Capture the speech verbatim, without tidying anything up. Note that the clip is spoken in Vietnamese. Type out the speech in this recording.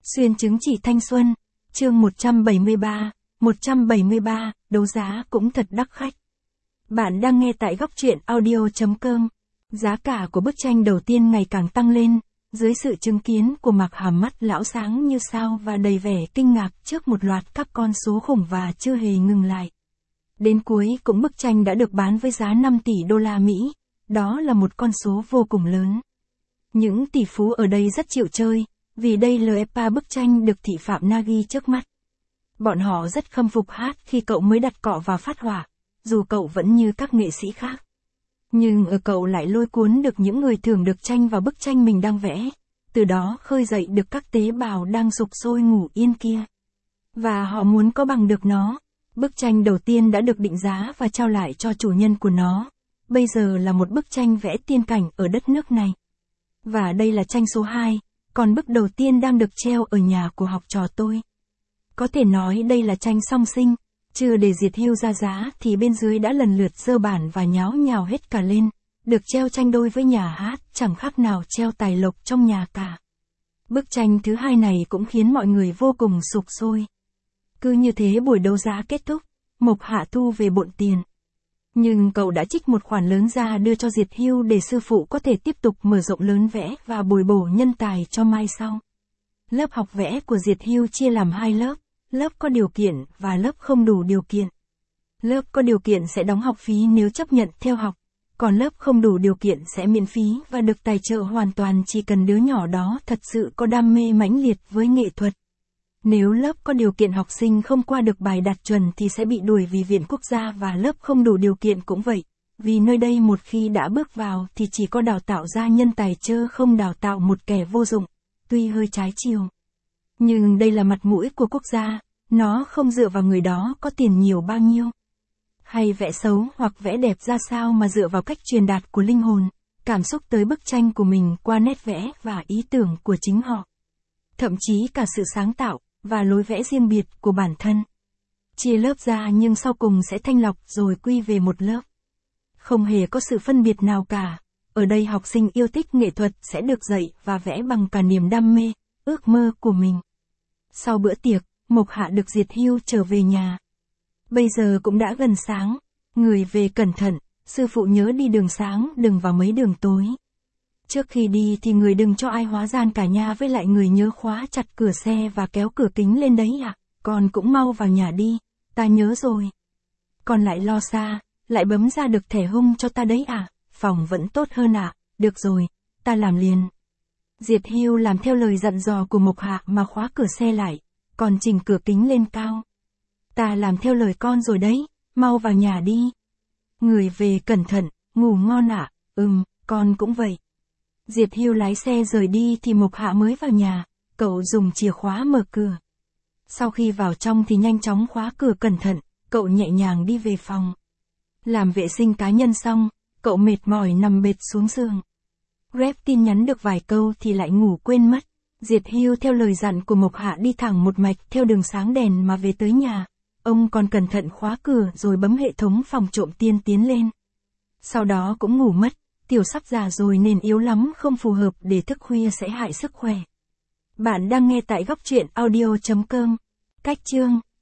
Xuyên chứng chỉ thanh xuân, chương một trăm bảy mươi ba, một trăm bảy mươi ba, đấu giá cũng thật đắt khách. Bạn đang nghe tại góc truyện audio chấm com. Giá cả của bức tranh đầu tiên ngày càng tăng lên, dưới sự chứng kiến của Mạc Hàm mắt lão sáng như sao và đầy vẻ kinh ngạc trước một loạt các con số khủng và chưa hề ngừng lại. Đến cuối cũng bức tranh đã được bán với giá năm tỷ đô la Mỹ, đó là một con số vô cùng lớn. Những tỷ phú ở đây rất chịu chơi, vì đây là ép bức tranh được thị phạm Nagi trước mắt. Bọn họ rất khâm phục Hát khi cậu mới đặt cọ vào phát họa, dù cậu vẫn như các nghệ sĩ khác. Nhưng ở cậu lại lôi cuốn được những người thường được tranh vào bức tranh mình đang vẽ, từ đó khơi dậy được các tế bào đang sục sôi ngủ yên kia. Và họ muốn có bằng được nó. Bức tranh đầu tiên đã được định giá và trao lại cho chủ nhân của nó. Bây giờ là một bức tranh vẽ tiên cảnh ở đất nước này. Và đây là tranh số hai, còn bức đầu tiên đang được treo ở nhà của học trò tôi. Có thể nói đây là tranh song sinh, chưa để Diệt Hưu ra giá thì bên dưới đã lần lượt dơ bản và nháo nhào hết cả lên, được treo tranh đôi với nhà Hát, chẳng khác nào treo tài lộc trong nhà cả. Bức tranh thứ hai này cũng khiến mọi người vô cùng sục sôi. Cứ như thế buổi đấu giá kết thúc, Mộc Hạ thu về bộn tiền. Nhưng cậu đã trích một khoản lớn ra đưa cho Diệt Hưu để sư phụ có thể tiếp tục mở rộng lớn vẽ và bồi bổ nhân tài cho mai sau. Lớp học vẽ của Diệt Hưu chia làm hai lớp, lớp có điều kiện và lớp không đủ điều kiện. Lớp có điều kiện sẽ đóng học phí nếu chấp nhận theo học, còn lớp không đủ điều kiện sẽ miễn phí và được tài trợ hoàn toàn chỉ cần đứa nhỏ đó thật sự có đam mê mãnh liệt với nghệ thuật. Nếu lớp có điều kiện học sinh không qua được bài đạt chuẩn thì sẽ bị đuổi vì viện quốc gia, và lớp không đủ điều kiện cũng vậy, vì nơi đây một khi đã bước vào thì chỉ có đào tạo ra nhân tài chớ không đào tạo một kẻ vô dụng, tuy hơi trái chiều. Nhưng đây là mặt mũi của quốc gia, nó không dựa vào người đó có tiền nhiều bao nhiêu, hay vẽ xấu hoặc vẽ đẹp ra sao, mà dựa vào cách truyền đạt của linh hồn, cảm xúc tới bức tranh của mình qua nét vẽ và ý tưởng của chính họ. Thậm chí cả sự sáng tạo và lối vẽ riêng biệt của bản thân. Chia lớp ra nhưng sau cùng sẽ thanh lọc rồi quy về một lớp. Không hề có sự phân biệt nào cả. Ở đây học sinh yêu thích nghệ thuật sẽ được dạy và vẽ bằng cả niềm đam mê, ước mơ của mình. Sau bữa tiệc, Mộc Hạ được Diệt Hưu trở về nhà. Bây giờ cũng đã gần sáng. Người về cẩn thận, sư phụ nhớ đi đường sáng đừng vào mấy đường tối. Trước khi đi thì người đừng cho ai hóa gian cả nhà, với lại người nhớ khóa chặt cửa xe và kéo cửa kính lên đấy ạ. À. Con cũng mau vào nhà đi, ta nhớ rồi. Con lại lo xa, lại bấm ra được thẻ hung cho ta đấy à, phòng vẫn tốt hơn ạ, à. Được rồi, ta làm liền. Diệt Hưu làm theo lời dặn dò của Mộc Hạ mà khóa cửa xe lại, còn chỉnh cửa kính lên cao. Ta làm theo lời con rồi đấy, mau vào nhà đi. Người về cẩn thận, ngủ ngon ạ, à. Ừm, con cũng vậy. Diệt Hưu lái xe rời đi thì Mộc Hạ mới vào nhà, cậu dùng chìa khóa mở cửa. Sau khi vào trong thì nhanh chóng khóa cửa cẩn thận, cậu nhẹ nhàng đi về phòng. Làm vệ sinh cá nhân xong, cậu mệt mỏi nằm bệt xuống giường. Rep tin nhắn được vài câu thì lại ngủ quên mất. Diệt Hưu theo lời dặn của Mộc Hạ đi thẳng một mạch theo đường sáng đèn mà về tới nhà. Ông còn cẩn thận khóa cửa rồi bấm hệ thống phòng trộm tiên tiến lên. Sau đó cũng ngủ mất. Tiểu sắp già rồi nên yếu lắm, không phù hợp để thức khuya sẽ hại sức khỏe. Bạn đang nghe tại góc truyện audio chấm com. Cách chương